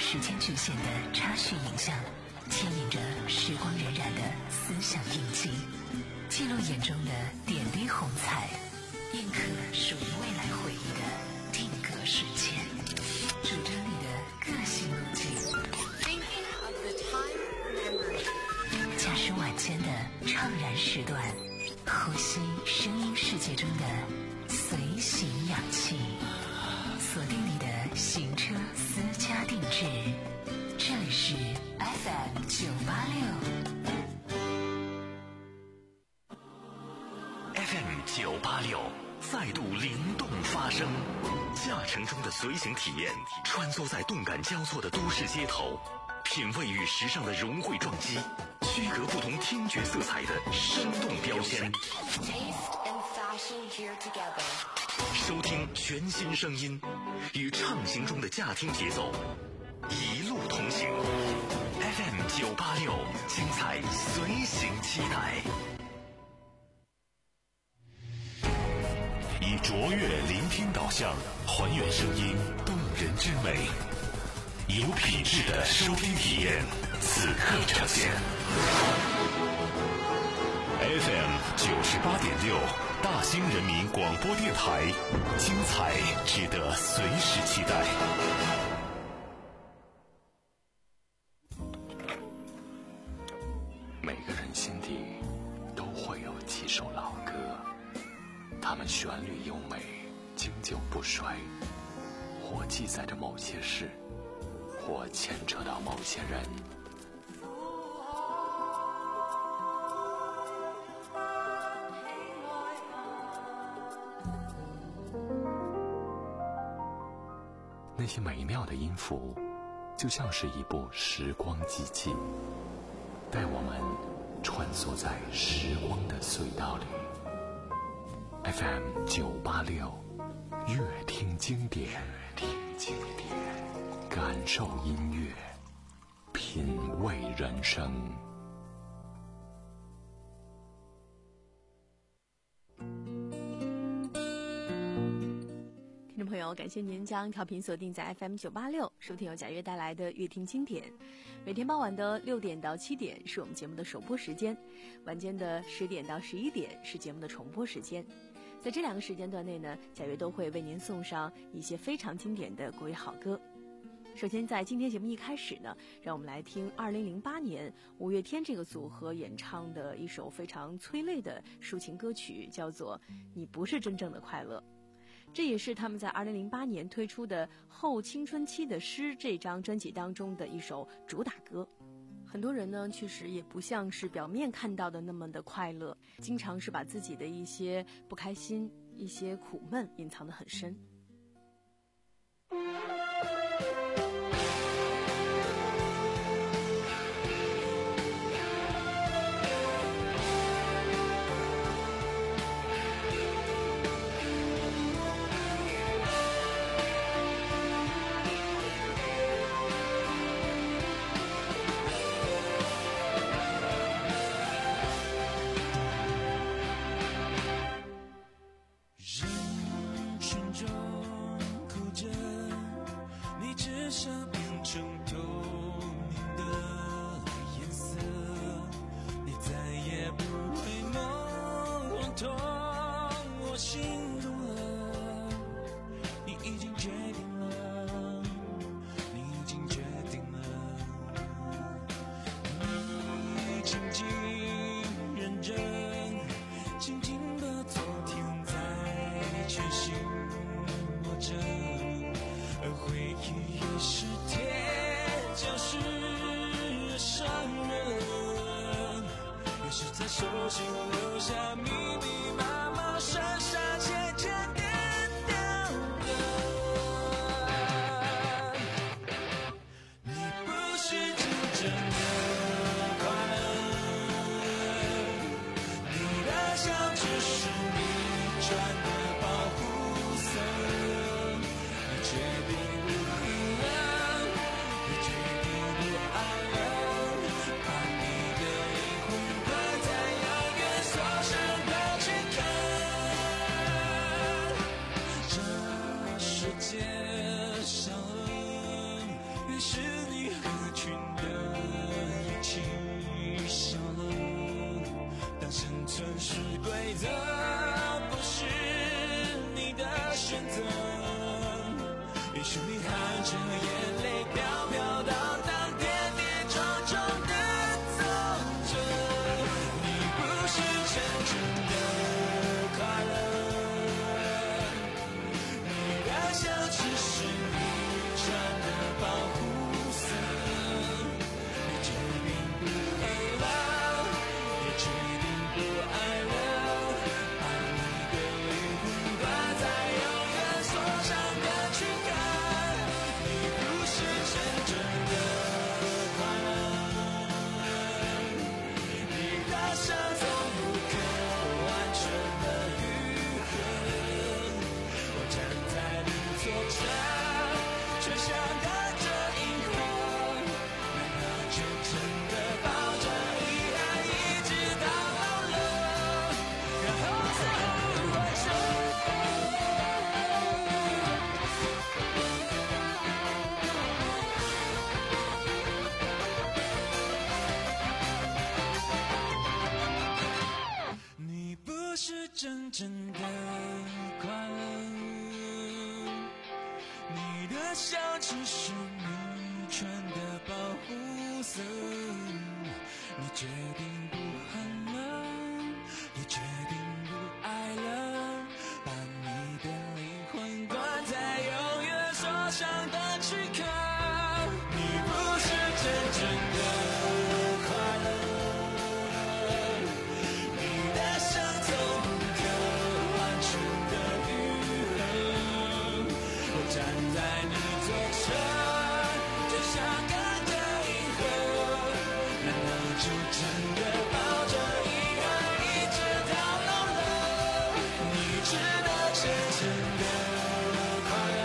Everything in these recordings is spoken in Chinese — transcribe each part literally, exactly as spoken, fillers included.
时间局限的插叙影像，牵引着时光荏苒的思想印记，记录眼中的点滴红彩，印刻属于未来回忆的定格瞬间，主张你的个性路径，驾驶晚间的怅然时段，呼吸声音世界中的随行氧气，锁定你的行车私家定制，这里是 F M 九八六 F M 九八六再度灵动发声，驾乘中的随行体验，穿梭在动感交错的都市街头，品味与时尚的融汇撞击，区隔不同听觉色彩的生动标签，收听全新声音，与畅行中的驾听节奏一路同行。 F M 九八六，精彩随行期待。以卓越聆听导向，还原声音动人之美，有品质的收听体验，此刻呈现。F M 九十八点六，大兴人民广播电台，精彩值得随时期待。 每个人心底都会有几首老歌，它们旋律优美，经久不衰，或记载着某些事，或牵扯到某些人。那些美妙的音符，就像是一部时光机器，带我们穿梭在时光的隧道里。F M 九八六，乐听经典，乐听经典，感受音乐，品味人生。 听众朋友，感谢您将调频锁定在 F M 九八六，收听由贾悦带来的乐听经典。每天傍晚的六点到七点是我们节目的首播时间，晚间的十点到十一点是节目的重播时间。在这两个时间段内呢，贾悦都会为您送上一些非常经典的国语好歌。首先在今天节目一开始呢，让我们来听二零零八年五月天这个组合演唱的一首非常催泪的抒情歌曲，叫做《你不是真正的快乐》。这也是他们在二零零八年推出的《后青春期的诗》这张专辑当中的一首主打歌。很多人呢，确实也不像是表面看到的那么的快乐，经常是把自己的一些不开心、一些苦闷隐藏得很深。 手心留下密密麻麻闪闪切切点点的，你不是真正的快乐，你的笑只是你穿的保护色，你决定不哭了，你决定不爱了，把你的灵魂挂在遥远锁上。 城市规则不是你的选择，于是你含着眼泪飘飘荡荡，跌跌撞撞的走着。你不是真正的快乐，你的笑只是你穿的保护色，你决定不黑了，也决定不爱了，把你的灵魂挂在永远锁上的躯壳。你不是真正的快乐，你的伤总不可完全的愈合。我站在你左侧，却想看着银河，难道就真的抱着遗憾一直到老了，然后才回首？你不是真正的快乐，你的笑只是你穿的保护色，你决定不恨了，也决定不爱了，把你的灵魂关在永远锁上的躯壳。你不是真正的快乐，你的伤总不可完全的愈合。我站在你左侧，就想看着银河，难道就真的抱着遗憾一直到老了？你知道真正的快乐，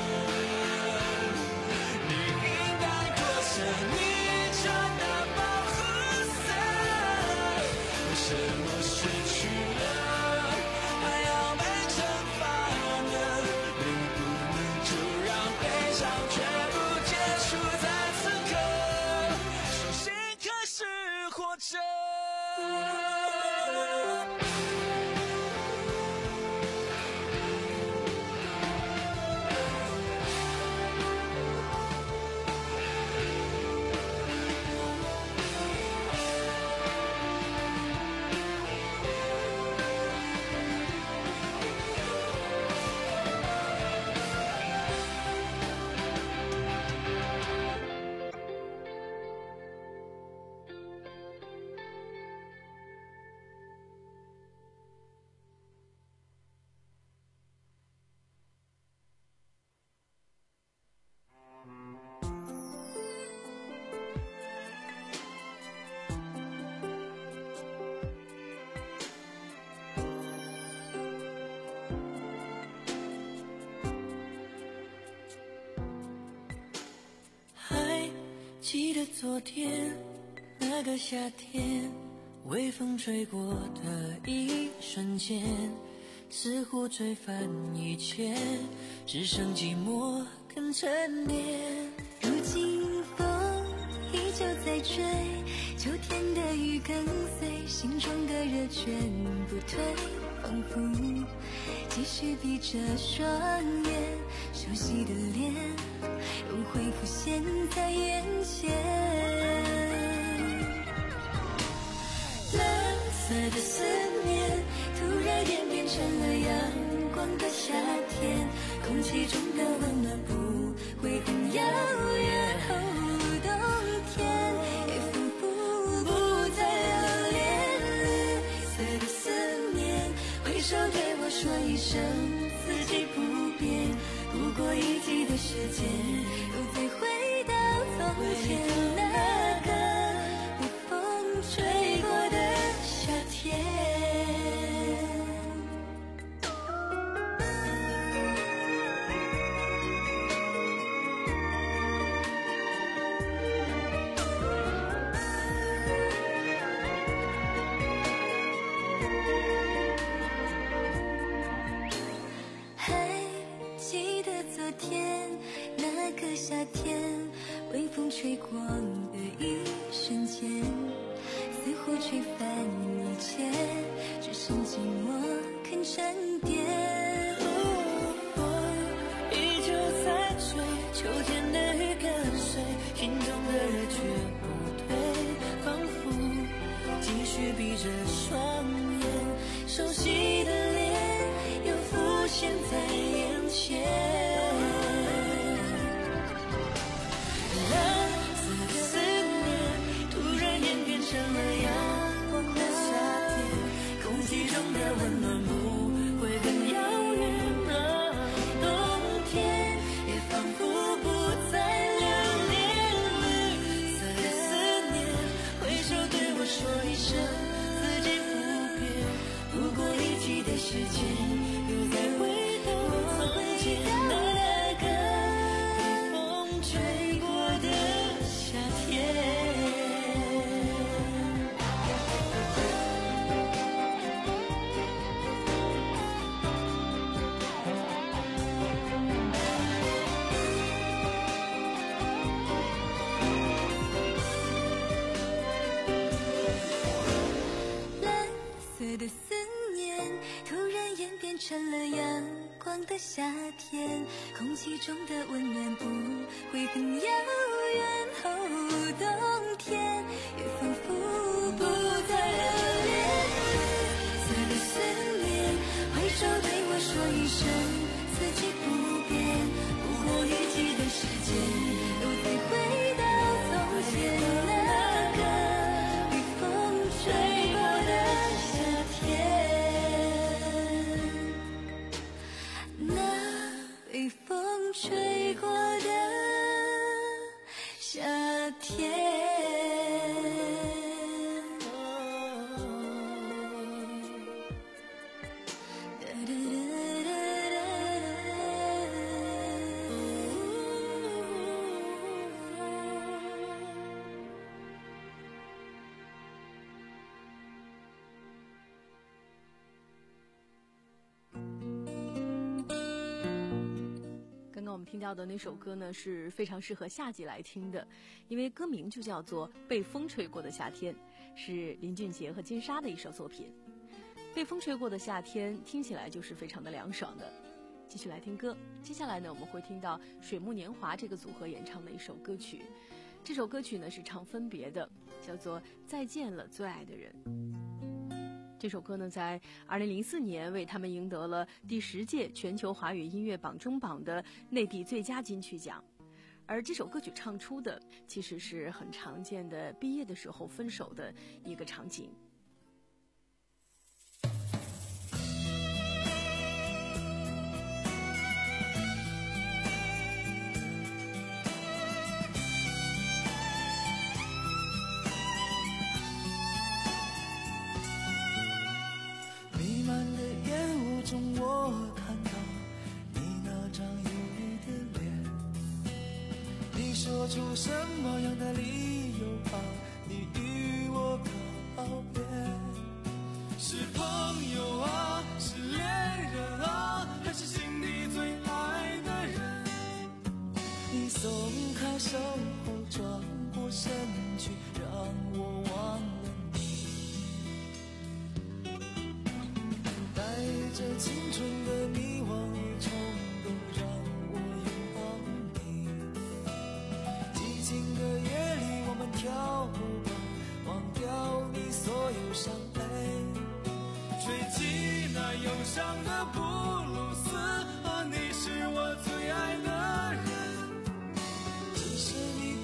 你应该脱下你穿的保护色。为什么失去了还要被惩罚呢？能不能就让悲伤全部结束在此刻，重新开始活着？ 还记得昨天那个夏天，微风吹过的一瞬间，似乎吹翻一切，只剩寂寞跟沉淀。 如今风依旧在追，秋天的雨跟随，心中的热全不退，仿佛继续闭着双眼，熟悉的脸又会浮现在眼前。蓝色的思念突然间变成了阳光的夏天，空气中的温暖不会很遥远，哦，冬天也仿佛不再留恋。绿色的思念挥手对我说一声四季不变，不过一季的时间又再回到从前那个被风吹过的夏天。还记得昨天那个夏天，微风吹过的一瞬间， 似乎吹翻一切，只剩寂寞肯沉淀。 依旧在追，秋天的雨跟随，心中的热却不退，仿佛继续闭着双眼，熟悉的脸又浮现在眼前。温暖不会很遥远啊，冬天也仿佛不再留恋。绿色的思念，挥手对我说一声，四季不变，不过一季的时间，又再回头从前那个被风吹过的夏天。 的思念突然演变成了阳光的夏天，空气中的温暖不会很遥远，哦，冬天也仿佛不再留恋。绿色的思念，挥手对我说一声，四季不变，不过一季的时间，又再回到从前那个被风吹过的被风吹过的夏天。 我们听到的那首歌呢是非常适合夏季来听的，因为歌名就叫做《被风吹过的夏天》，是林俊杰和金莎的一首作品。被风吹过的夏天听起来就是非常的凉爽的。继续来听歌，接下来呢我们会听到水木年华这个组合演唱的一首歌曲，这首歌曲呢是唱分别的，叫做《再见了最爱的人》。这首歌呢，在二零零四年为他们赢得了第十届全球华语音乐榜中榜的内地最佳金曲奖。而这首歌曲唱出的，其实是很常见的毕业的时候分手的一个场景。 我看到你那张忧郁的脸，你说出什么样的理由把你与我告别？是朋友啊，是恋人啊，还是心里最爱的人？你松开手后转过身去，让我忘了这青春的迷惘与冲动，让我拥抱你。寂静的夜里，我们跳舞吧，忘掉你所有伤悲，吹起那忧伤的布鲁斯，啊，你是我最爱的人。只是你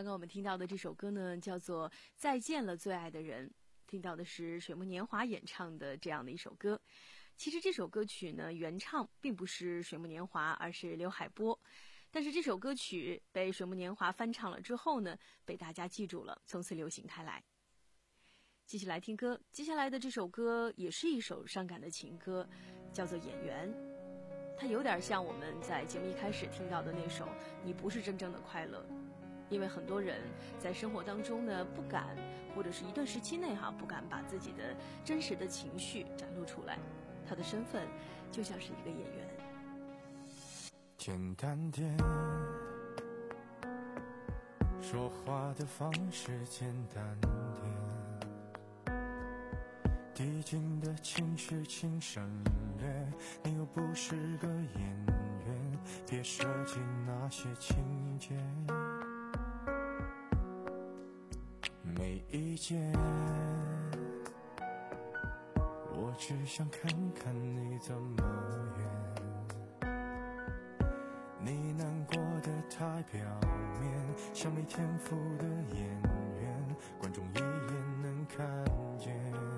刚刚我们听到的这首歌呢，叫做《再见了最爱的人》，听到的是水木年华演唱的这样的一首歌。其实这首歌曲呢，原唱并不是水木年华，而是刘海波。但是这首歌曲被水木年华翻唱了之后呢，被大家记住了，从此流行开来。继续来听歌，接下来的这首歌也是一首伤感的情歌，叫做《演员》。它有点像我们在节目一开始听到的那首《你不是真正的快乐》。因为很多人在生活当中呢，不敢，或者是一段时期内哈，不敢把自己的真实的情绪展露出来。他的身份就像是一个演员。 简单点，说话的方式简单点，递进的情绪请省略，你又不是个演员，别设计那些情节。没意见，我只想看看你怎么演。你难过的太表面，像没天赋的演员，观众一眼能看见。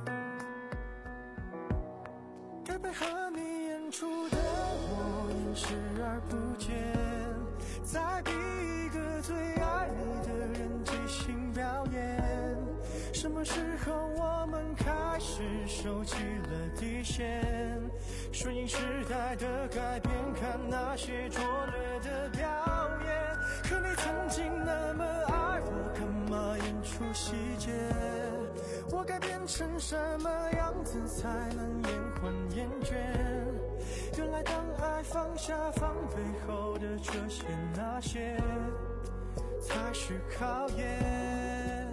该配合你演出的我演视而不见，再逼一个最爱你的人即兴表演。什么时候我们开始收起了底线，顺应时代的改变，看那些拙劣的表演。可你曾经那么爱我，干嘛演出细节？我该变成什么样子才能延缓厌倦？原来当爱放下放背后的这些那些才是考验。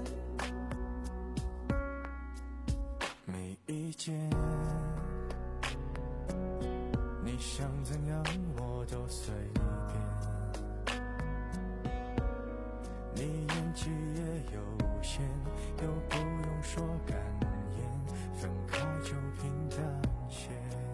没意见，你想怎样我都随便。你演技也有限，又不用说感言，分开就平淡些。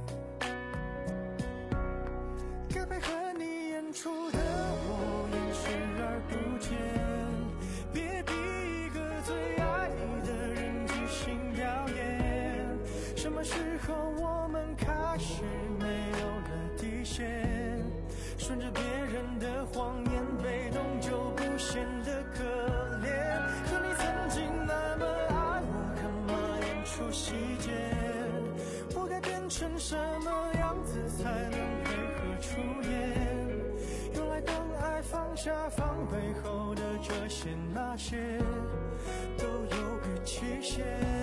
该配合你演出的我演视而不见，别逼一个最爱你的人即兴表演。什么时候我们开始没有了底线，顺着别人的谎言，被动就不显得可怜。可你曾经那么爱我，干嘛演出细节？我该变成什么样子才能配合出演？原来当爱放下放背后的这些那些都有个期限。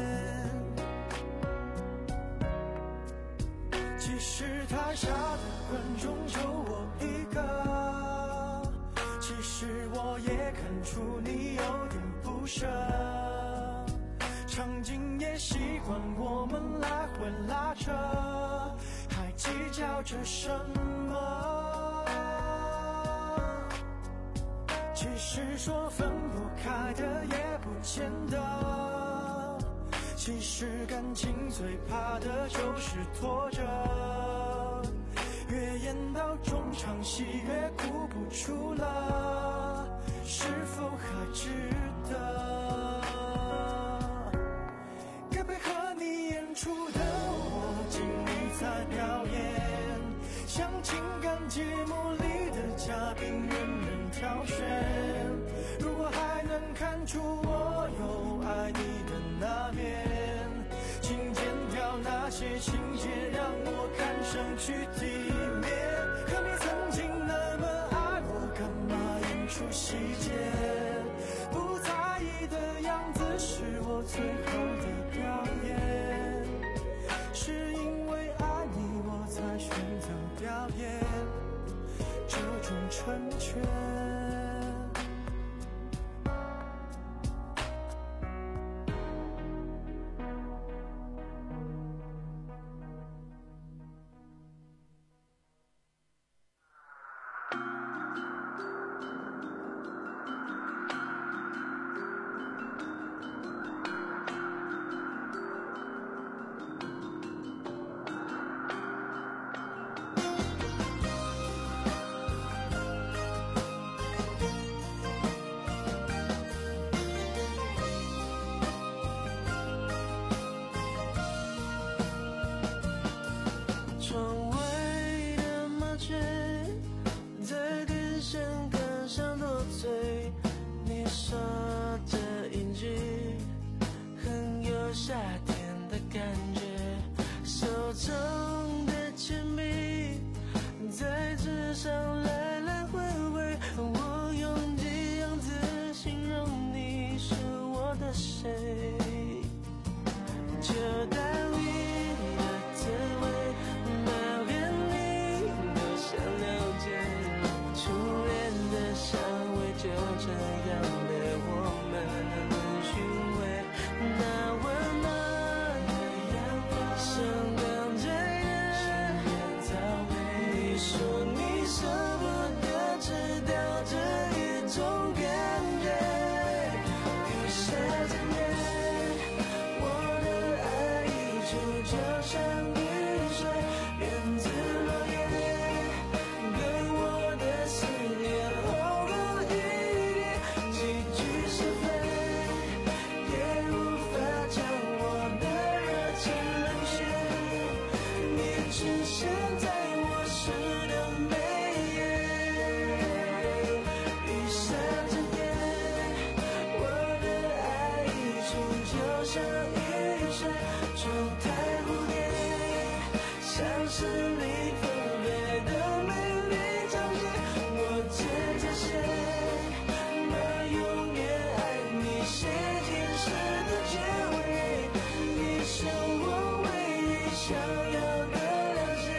其实台下的观众就我一个，其实我也看出你有点不舍，场景也习惯我们来回拉扯，还计较着什么？其实说分不开的也不见得，其实感情最怕的就是拖着，越演到中场戏越哭不出了，是否还值得？该配合你演出的我尽力在表演，像情感节目里的嘉宾任人挑选。如果还能看出我有爱你的那面，请剪掉那些情节，让我看上去体面。可你曾经那么爱我，干嘛演出细节？不在意的样子是我最后的表演，是因为爱你我才选择表演这种成全。 成的铅笔，在纸上来来回回，我用几样字形容你是我的谁，就当你的滋味，哪连你都想了解，初恋的香味就这样被我们寻味，那温暖的阳光像刚醉人，你说你舍不得知道这一种感觉，雨下渐远，我的爱溢出就像雨水，源自落叶，跟我的思念厚过一叠，几句是非也无法将我的热情冷却，你出现在我诗的眉眼，雨下渐远，我的爱溢出就像雨水，状态蝴蝶，像是你纷飞的美丽长街，我只这些，那永远爱你写进诗的结尾，你是我唯一想要的了解。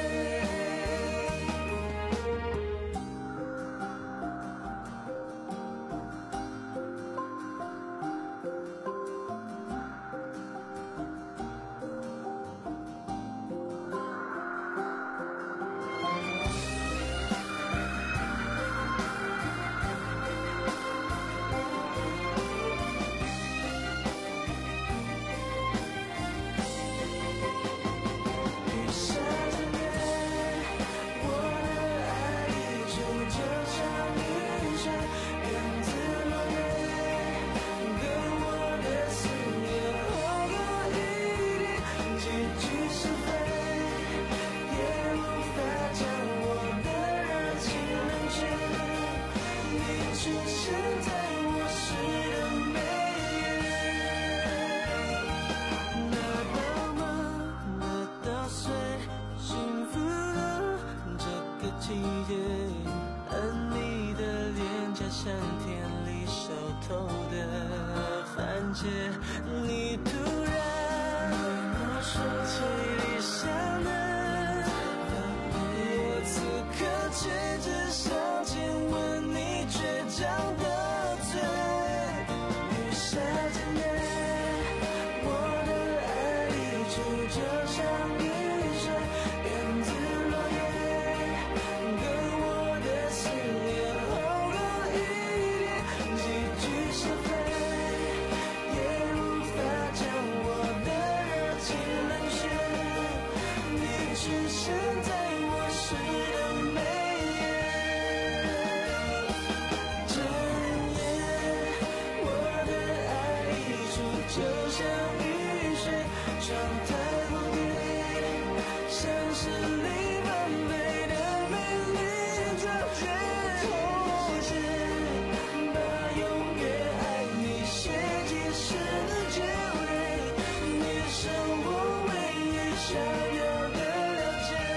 雨下渐远，我的爱溢出就像雨水，源自落叶，跟我的思念厚过一叠，几句是非也无法将我的热情冷却，你出现在我诗的眉眼，那道梦，那道水，幸福的这个季节，而你的脸颊像田里熟透的番茄，你突然对我说起理想的，我此刻却只想亲吻你倔强的嘴，雨下渐远，我的爱溢出就像雨水，源自落叶，跟我的思念厚过一叠，几句是非也无法将我的热情冷却，你出现在我诗的眉眼，整夜我的爱溢出就像雨水，状态蝴蝶，像是你纷飞的美丽长街，红线把永远爱你写进诗的结尾，你是我唯一想要的了解。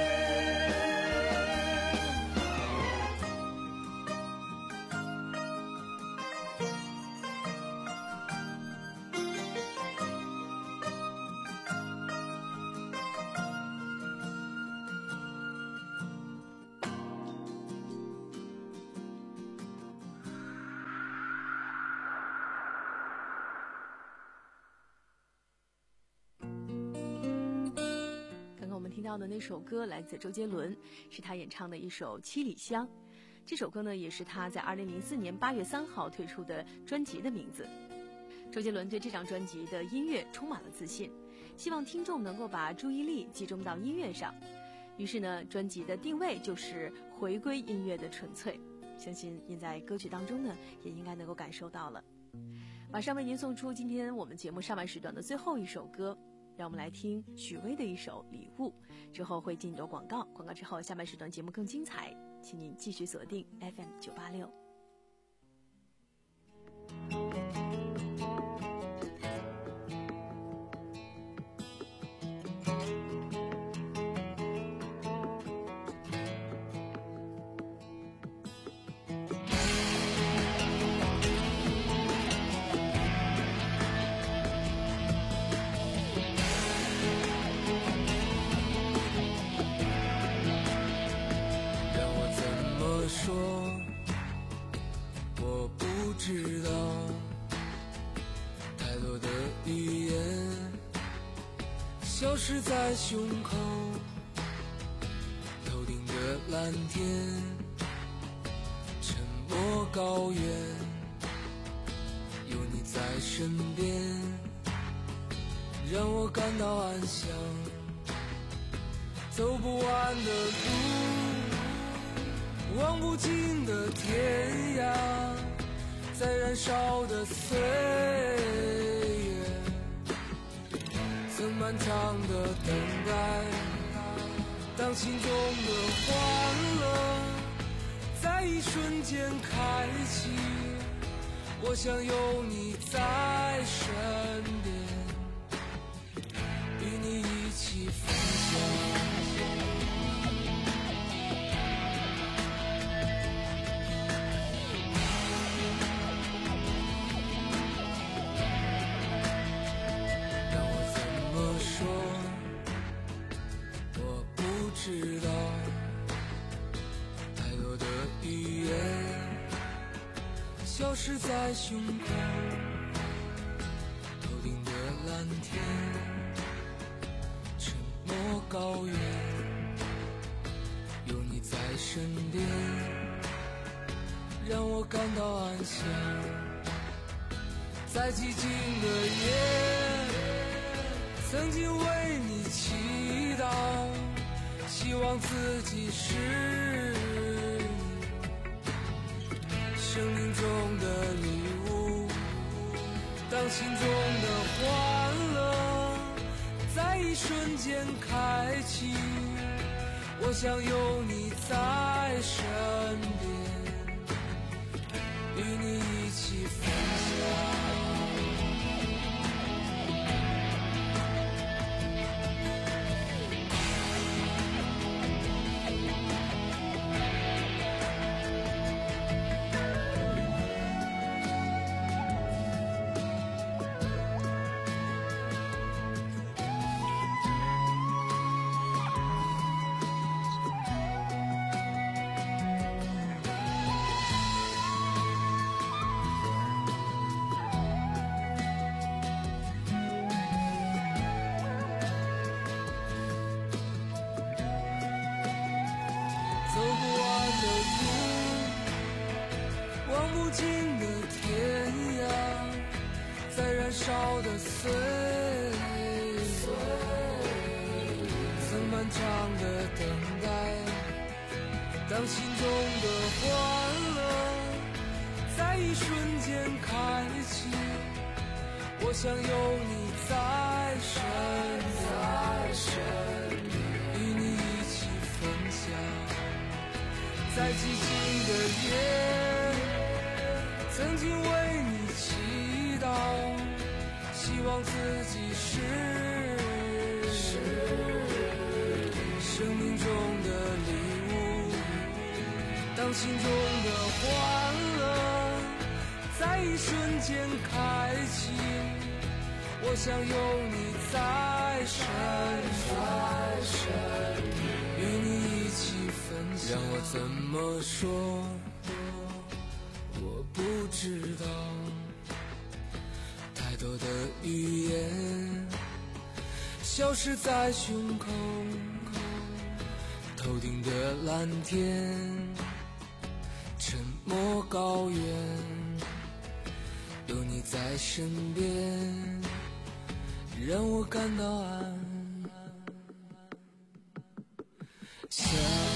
刚刚我们听到的那首歌来自周杰伦，是他演唱的一首《七里香》。这首歌呢，也是他在二零零四年八月三号推出的专辑的名字。周杰伦对这张专辑的音乐充满了自信，希望听众能够把注意力集中到音乐上。于是呢，专辑的定位就是回归音乐的纯粹。相信您在歌曲当中呢，也应该能够感受到了。马上为您送出今天我们节目上半时段的最后一首歌，让我们来听许巍的一首《礼物》，之后会进入广告，广告之后下半时段节目更精彩，请您继续锁定 F M 九八六。 失在胸口，头顶的蓝天，沉默高原，有你在身边，让我感到安详。走不完的路，望不尽的天涯，在燃烧的岁月，曾漫长的等待。当心中的欢乐在一瞬间开启，我想有你在身边，与你一起分享。知道太多的语言消失在胸口，头顶的蓝天，沉默高原，有你在身边，让我感到安详。在寂静的夜，曾经为你祈祷，希望自己是你生命中的礼物。当心中的欢乐在一瞬间开启，我想有你在身边，与你一起分享。走不完的路，望不尽的天涯，在燃烧的岁月，曾漫长的等待。当心中的欢乐在一瞬间开启，我想有你在身边，与你一起分享。在寂静的夜，曾经为你祈祷，希望自己是生命中的礼物。当心中的欢乐在一瞬间开启，我想有你在身边，与你一起分享。让我怎么说，我不知道，太多的语言消失在胸口，头顶的蓝天，沉默高原，有你在身边，让我感到安详。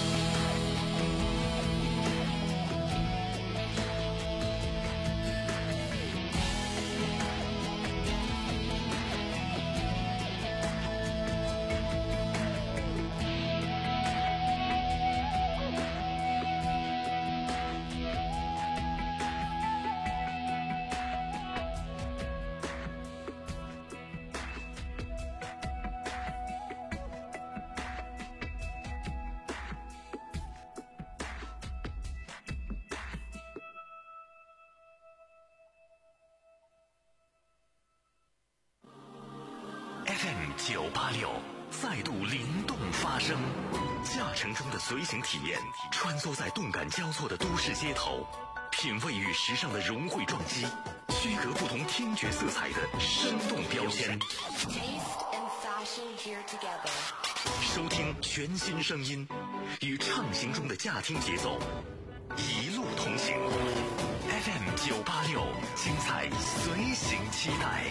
F M 九八六再度灵动发声，驾乘中的随行体验，穿梭在动感交错的都市街头，品味与时尚的融汇撞击，区隔不同听觉色彩的生动标签。 收听全新声音，与畅行中的驾听节奏一路同行。F M 九八六，精彩随行期待。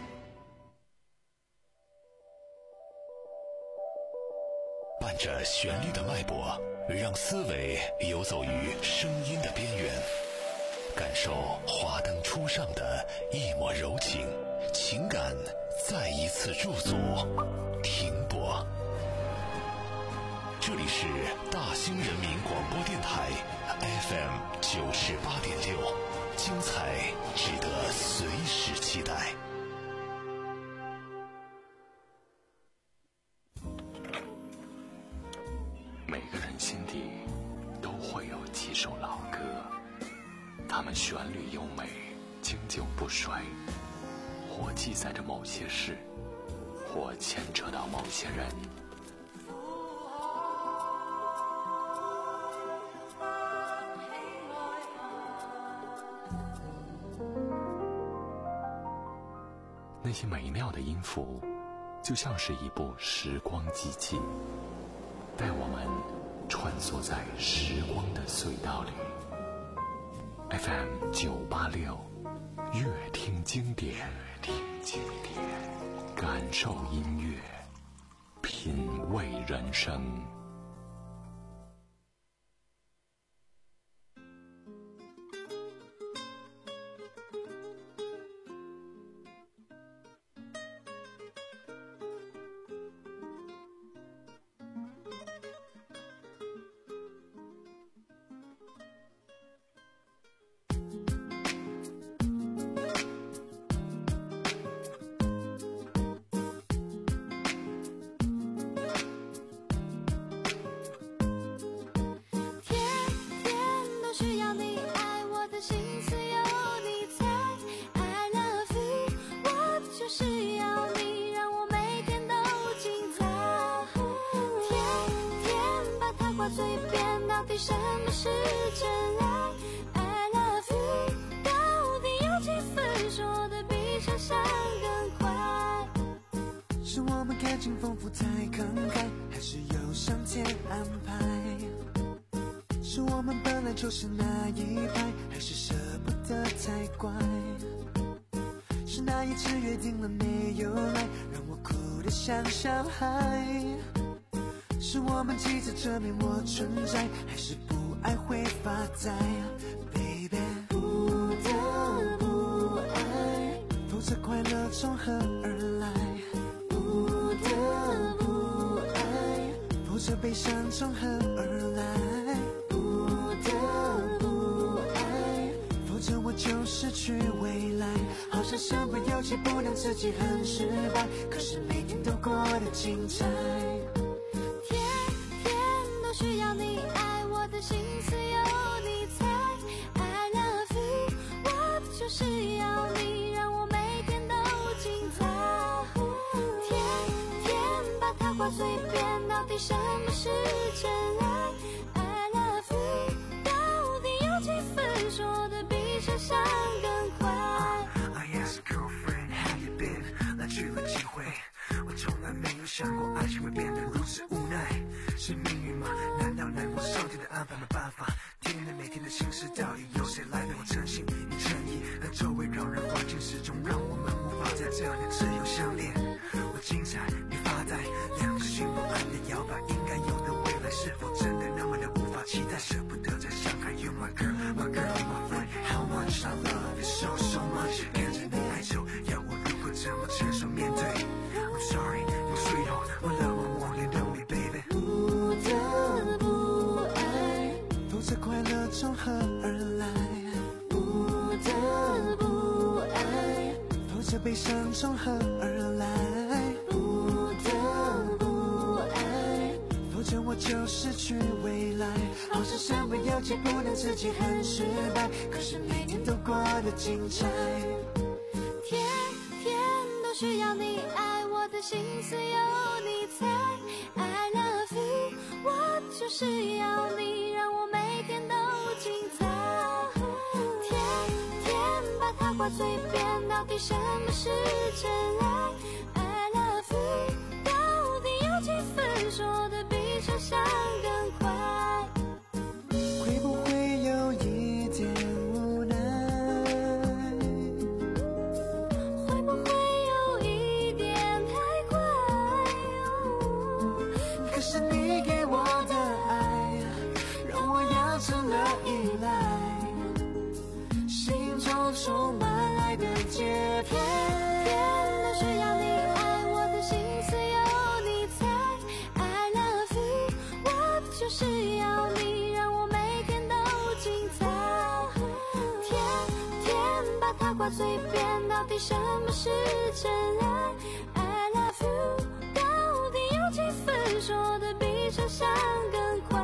伴着旋律的脉搏，让思维游走于声音的边缘，感受华灯初上的一抹柔情，情感再一次驻足停泊。这里是大兴人民广播电台 F M 九十八点六，精彩值得随时期待。 每个人心底都会有几首老歌，它们旋律优美，经久不衰，或记载着某些事，或牵扯到某些人。那些美妙的音符，就像是一部时光机器，带我们穿梭在时光的隧道里。F M 九八六，乐听经典，乐听经典，感受音乐，品味人生。 什么是真爱 I love you 到底有几分说的比想象更快？ 是我们感情丰富太慷慨，还是有上天安排？是我们本来就是那一派，还是舍不得太乖？是那一次约定了没有来，让我哭得像小孩？是我们急着证明我存在，还是不爱会发呆 Baby 不得不爱，否则快乐从何而来？不得不爱，否则悲伤从何而来？不得不爱，否则我就失去未来。好像身不由己，不能自己很失败，可是每天都过得精彩。 需要你爱，我的心思有你猜 I love you 我就是要你让我每天都精彩。天天把它挂嘴边，到底什么是真爱 I love you 到底有几分说的比想象更快？ I asked a girlfriend how you been 来去了几回，我从来没有想过爱情会变得如此无奈。是命运吗？难道乃我上天的安排没办法？天的每天的心事，到底由谁来陪我诚心与诚意？和周围扰人环境始终让我们无法在这里自由相恋。我精彩，你发呆，两个心不安的摇摆，应该有的未来是否真的那么的无法期待？舍不得再伤害 You my girl, my girl, my friend How much I love you so so much 看着你哀愁，要我如何怎么承受面对 I'm sorry, you sweetheart My love, I want you to know me baby 不得不爱， 否则快乐从何而来？ 不得不爱， 否则悲伤从何而来？ 不得不爱， 否则我就失去未来。好像身不由己，不能自己很失败，可是每天都过得精彩。 天天都需要你爱，我的心思有你猜 I love you 我就是要你让我每天都精彩。天天把它挂嘴边，到底什么是真爱 I love you 到可是你给我的爱让我养成了依赖，心中充满爱的节拍， 天都需要你爱，我的心思有你猜。 I love you， 我就是要你，让我每天都精彩。天天把它挂嘴边，到底什么是真爱？ I love you， 到底有几分说的比想象更快？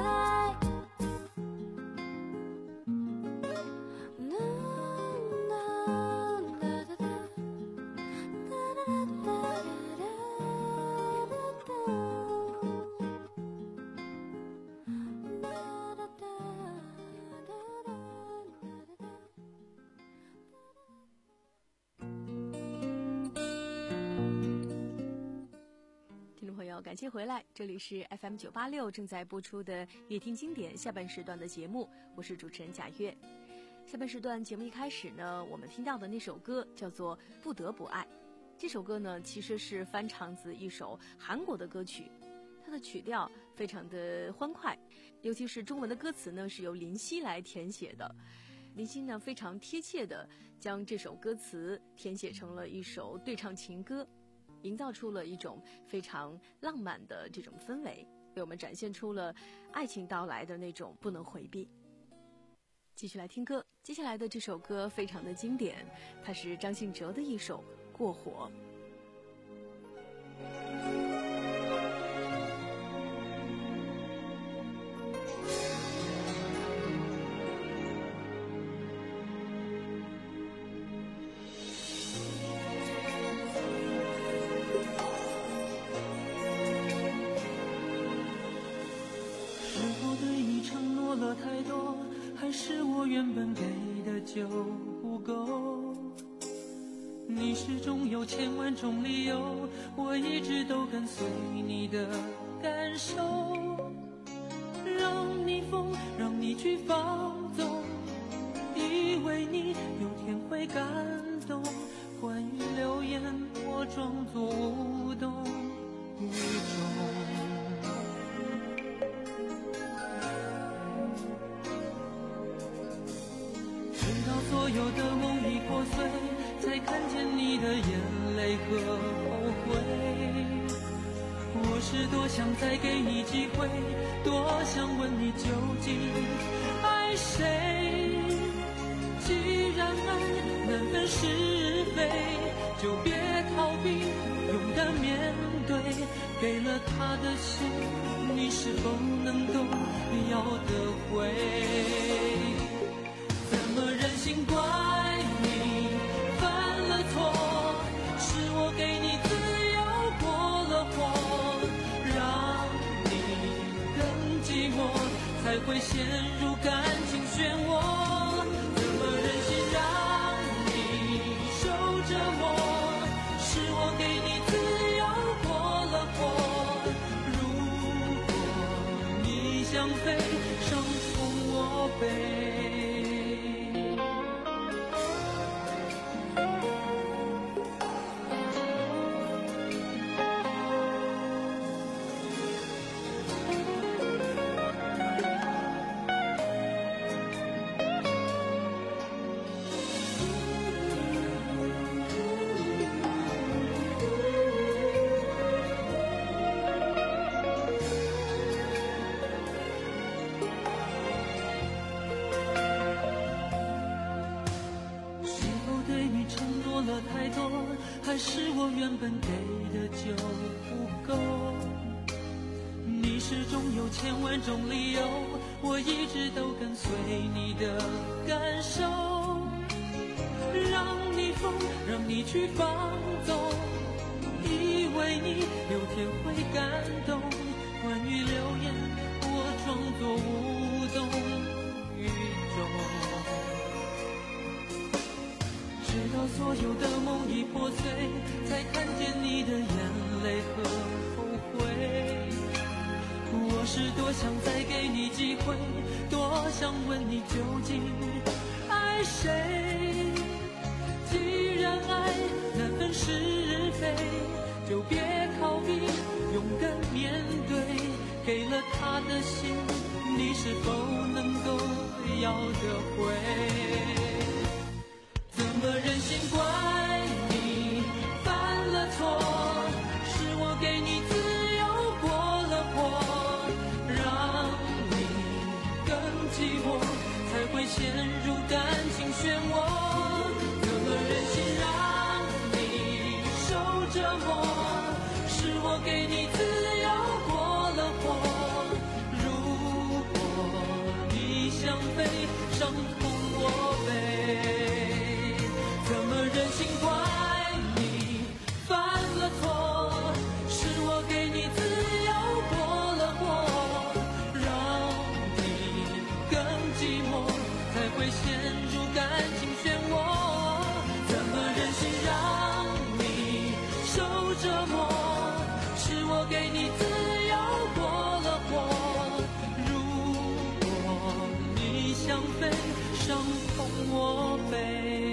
感谢回来，这里是 F M 九八六正在播出的乐听经典下半时段的节目，我是主持人贾月。下半时段节目一开始呢，我们听到的那首歌叫做《不得不爱》。这首歌呢，其实是翻唱自一首韩国的歌曲，它的曲调非常的欢快，尤其是中文的歌词呢是由林夕来填写的。林夕呢非常贴切的将这首歌词填写成了一首对唱情歌，营造出了一种非常浪漫的这种氛围，为我们展现出了爱情到来的那种不能回避。继续来听歌，接下来的这首歌非常的经典，它是张信哲的一首《过火》。 太多，还是我原本给的就不够？你始终有千万种理由，我一直都跟随你的感受，让你疯，让你去放纵，以为你有天会感动。关于流言，我装作无动于衷。所有的梦已破碎，才看见你的眼泪和后悔。我是多想再给你机会，多想问你究竟爱谁。既然爱难分是非，就别逃避，勇敢面对。给了他的心，你是否能够要得回？怎么忍心怪你犯了错？是我给你自由过了火，让你更寂寞，才会陷入感情漩涡。怎么忍心让你受折磨？是我给你自由过了火。如果你想飞，伤从我背。太多，还是我原本给的就不够？你始终有千万种理由，我一直都跟随你的感受，让你疯，让你去放纵，以为你有天会感动。关于流言，我装作无动于衷。直到所有的梦已破碎，才看见你的眼泪和后悔。我是多想再给你机会，多想问你究竟爱谁。既然爱难分是非，就别逃避，勇敢面对。 给了他的心，你是否能够要得回？怎么忍心怪你犯了错？是我给你自由过了火，让你更寂寞，才会陷入感情漩涡。怎么忍心让你受折磨？是我给你自由过了火，如果你想飞，伤痛我背。怎么忍心怪你犯了错？是我给你自由过了火，让你更寂寞，才会陷入感情漩涡。怎么忍心让你受折磨？是我给你自由过了火，如果你想飞，伤痛我背。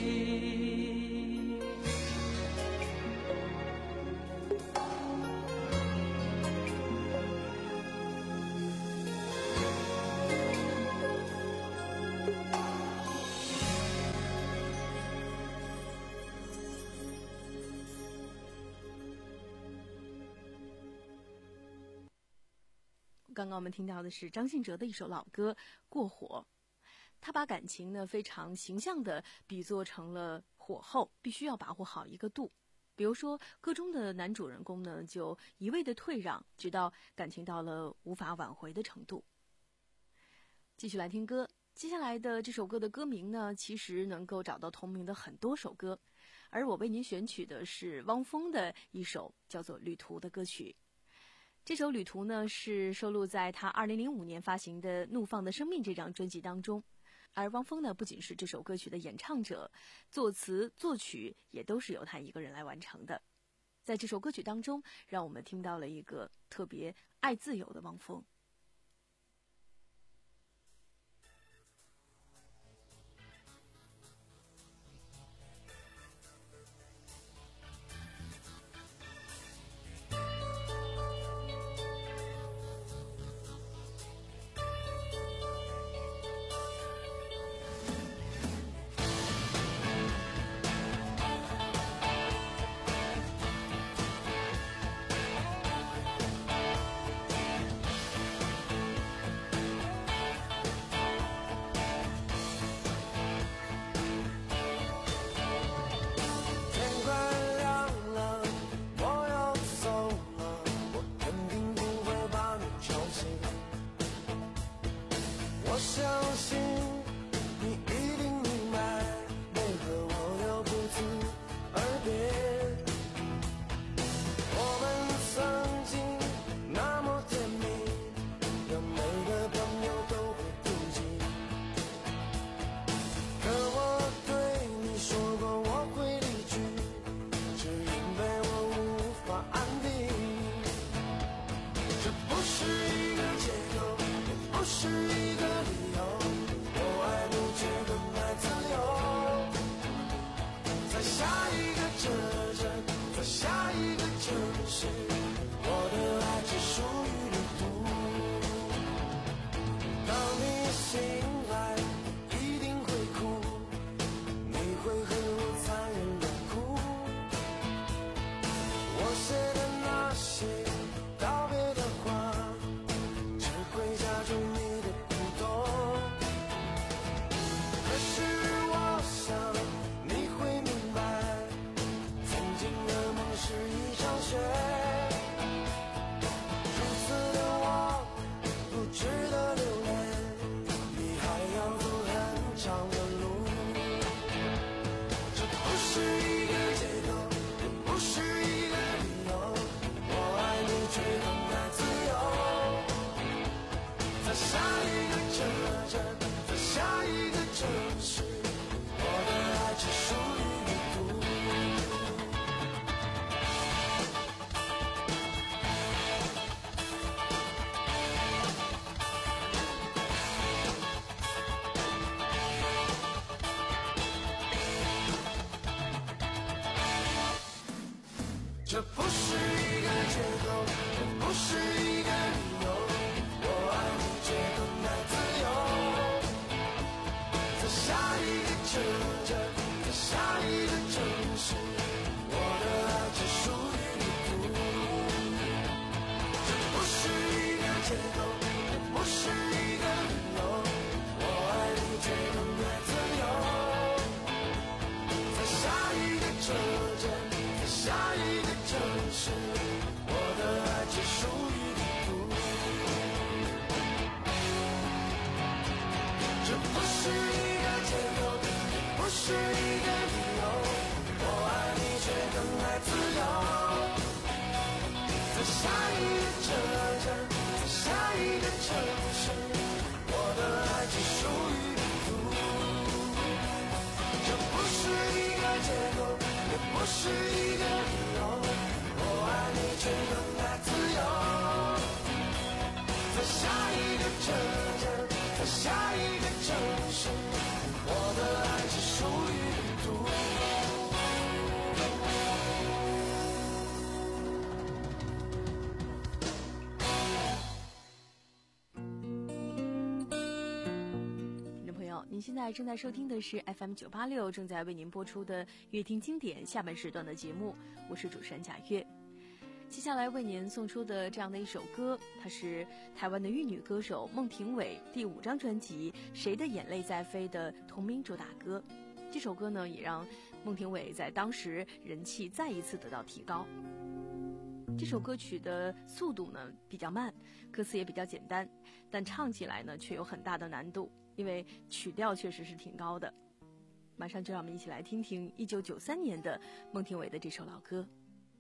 刚刚我们听到的是张信哲的一首老歌《过火》，他把感情呢非常形象地比作成了火候，必须要把握好一个度。比如说歌中的男主人公呢就一味的退让，直到感情到了无法挽回的程度。继续来听歌，接下来的这首歌的歌名呢其实能够找到同名的很多首歌，而我为您选取的是汪峰的一首叫做《旅途》的歌曲。这首《旅途》呢是收录在他二零零五年发行的《怒放的生命》这张专辑当中，而汪峰呢不仅是这首歌曲的演唱者，作词作曲也都是由他一个人来完成的。在这首歌曲当中，让我们听到了一个特别爱自由的汪峰。 是一个借口，也不是一个理由。 借口，也不是一个理由。我爱你却更爱自由。在下一个车站，在下一个城市，我的爱只属于你独。这不是一个借口，也不是一个理由。我爱你却更爱自由。在下一个车站，在下一个城市，我的爱只属于你独。这不是一个借口，也不是一个理由。我爱你却更爱自由。在下一个车站，在下一个城市，我的爱只属于你独。 您现在正在收听的是 F M 九八六，正在为您播出的乐听经典下半时段的节目，我是主持人贾月。接下来为您送出的这样的一首歌，它是台湾的玉女歌手孟庭苇第五张专辑《谁的眼泪在飞》的同名主打歌。这首歌呢，也让孟庭苇在当时人气再一次得到提高。这首歌曲的速度呢比较慢，歌词也比较简单，但唱起来呢却有很大的难度，因为曲调确实是挺高的。马上就让我们一起来听听一九九三年的孟庭苇的这首老歌。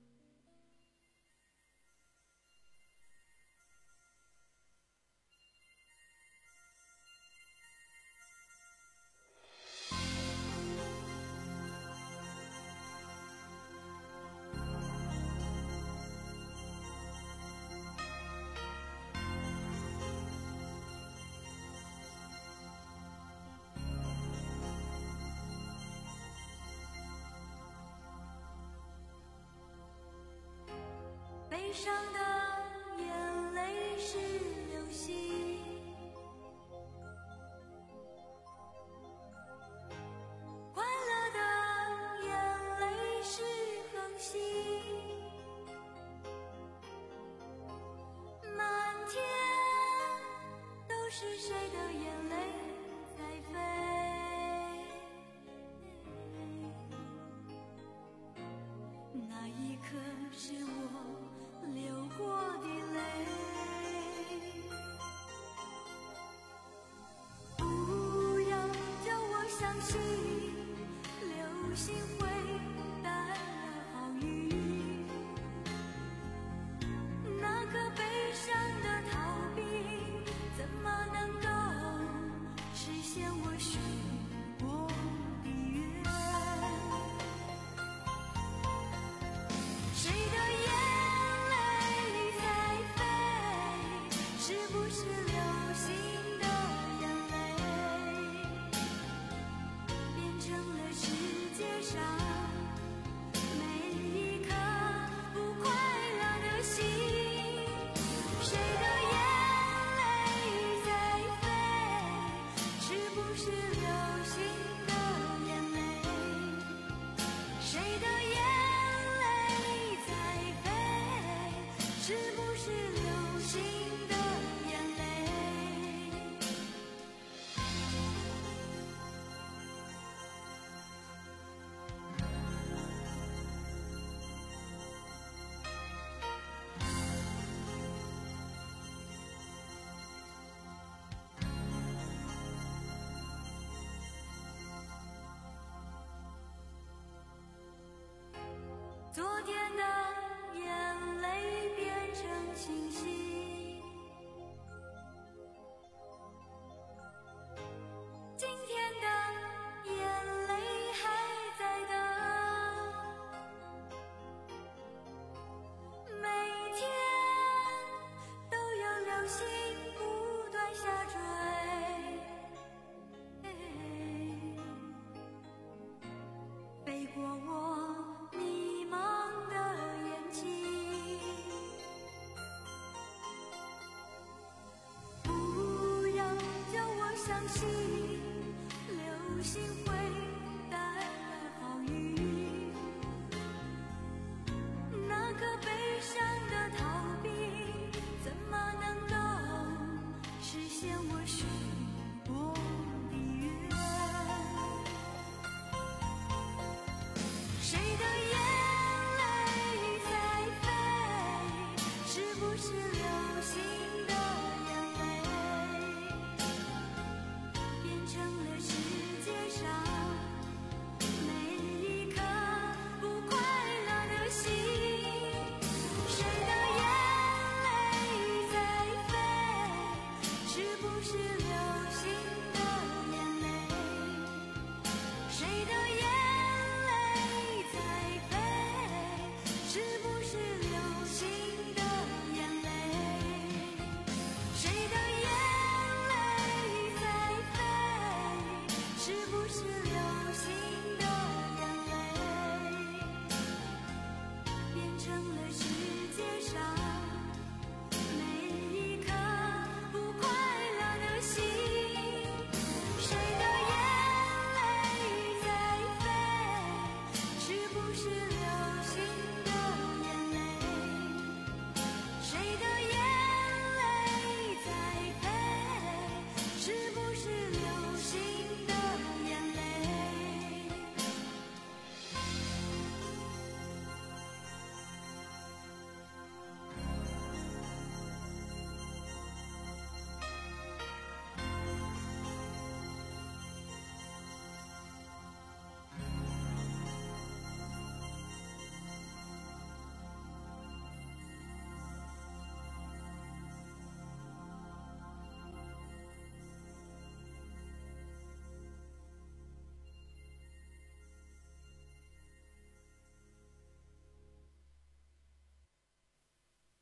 悲伤的眼泪是流星，快乐的眼泪是恒星，满天都是谁的眼泪在飞，那一刻是我流过的泪，不要叫我相信流星会带来好运，那颗悲伤的逃避怎么能够实现我许过的愿？谁的眼是不是流星的眼泪，变成了世界上每一颗不快乐的心？谁的眼泪在飞，是不是流星的眼泪？谁的眼泪在飞，是不是流星的眼泪？昨天的眼泪变成星星，今天的眼泪还在等，每天都有流星不断下坠，飞过我迷茫的眼睛，不要叫我相信流星会带来好运，那颗悲伤的逃避怎么能够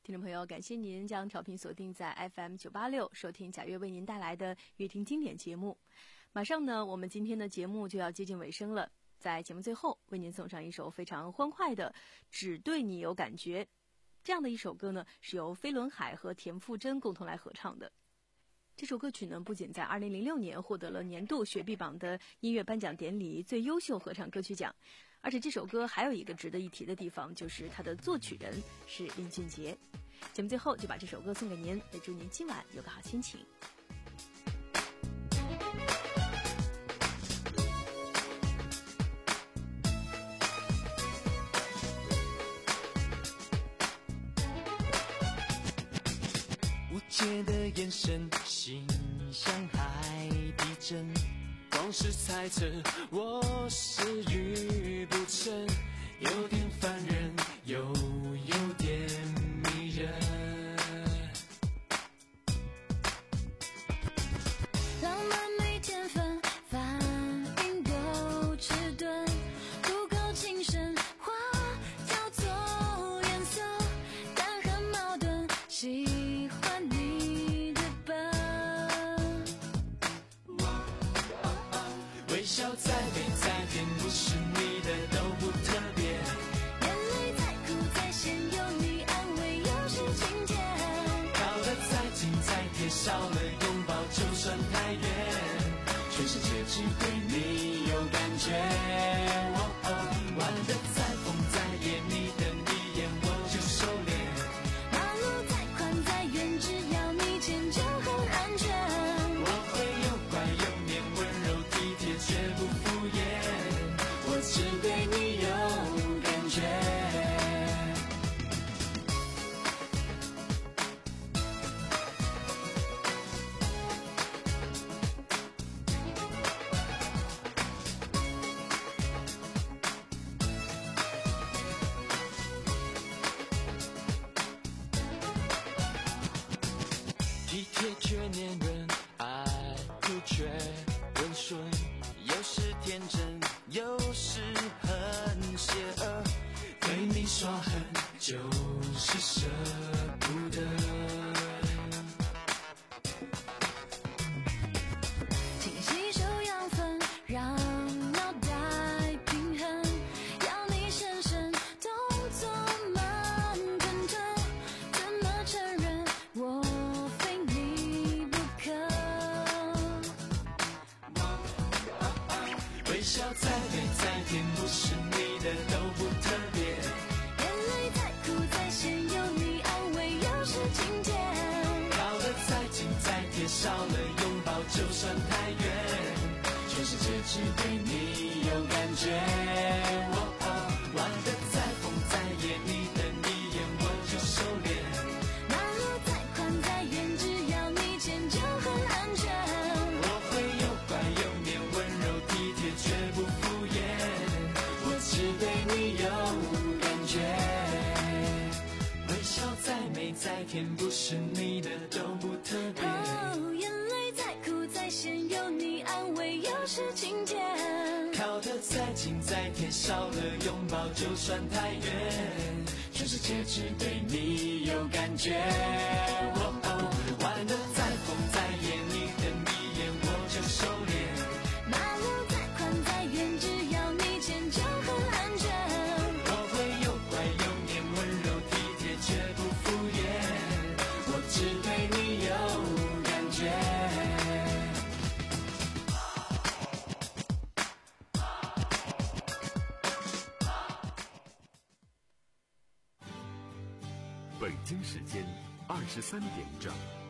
听众朋友，感谢您将调频锁定在 F M 九八六，收听贾月为您带来的乐听经典节目。马上呢，我们今天的节目就要接近尾声了。在节目最后，为您送上一首非常欢快的《只对你有感觉》。这样的一首歌呢，是由飞轮海和田馥甄共同来合唱的。这首歌曲呢，不仅在二零零六年获得了年度雪碧榜的音乐颁奖典礼最优秀合唱歌曲奖，而且这首歌还有一个值得一提的地方，就是它的作曲人是林俊杰。节目最后就把这首歌送给您，也祝您今晚有个好心情。 无解的眼神，心像海底针，光是猜测我是遇不成，有点烦人，又有点迷人。 浪漫没天分，反应都迟钝，不够精神，花叫做颜色，但很矛盾，喜欢你的笨。 微笑再美再甜，不是你的都不特别， 眼泪再苦再咸，有你安慰又是晴天。 靠得再近再贴，少了拥抱就算太远，全世界只对你有感觉。哦哦，玩得再疯再野，你的一眼我就收敛。 马路再宽再远，只要你牵就很安全。 我会又乖又黏，温柔体贴绝不敷衍，我只对你有感觉。体贴却黏人，爱苦却温顺，有时天真，有时很邪恶，对你耍狠就是舍不得。 请吸收养分，让脑袋平衡，要你深深动作慢吞吞，怎么承认我非你不可？ 微笑再美再甜，不是你的都不特别， 眼泪再苦再咸，有你安慰又是晴天。 靠得再近再贴，少了拥抱就算太远，全世界只对你有感觉。哦哦，玩得再疯再野，你的一眼我就收敛。 马路再宽再远，只要你牵就很安全。 我会又乖又黏，温柔体贴绝不敷衍，我只对你有感觉。微笑再美再甜，不是你的都不特别。 哦，眼泪再苦再咸，有你安慰又是晴天。 靠得再近再贴，少了拥抱就算太远，全世界只对你有感觉。哦哦，玩得再疯再野，你的一眼我就收敛。 马路再宽再远，只要你牵就很安全。 我会又乖又黏，温柔体贴绝不敷衍，我只对你有感觉。 北京时间二十三点整。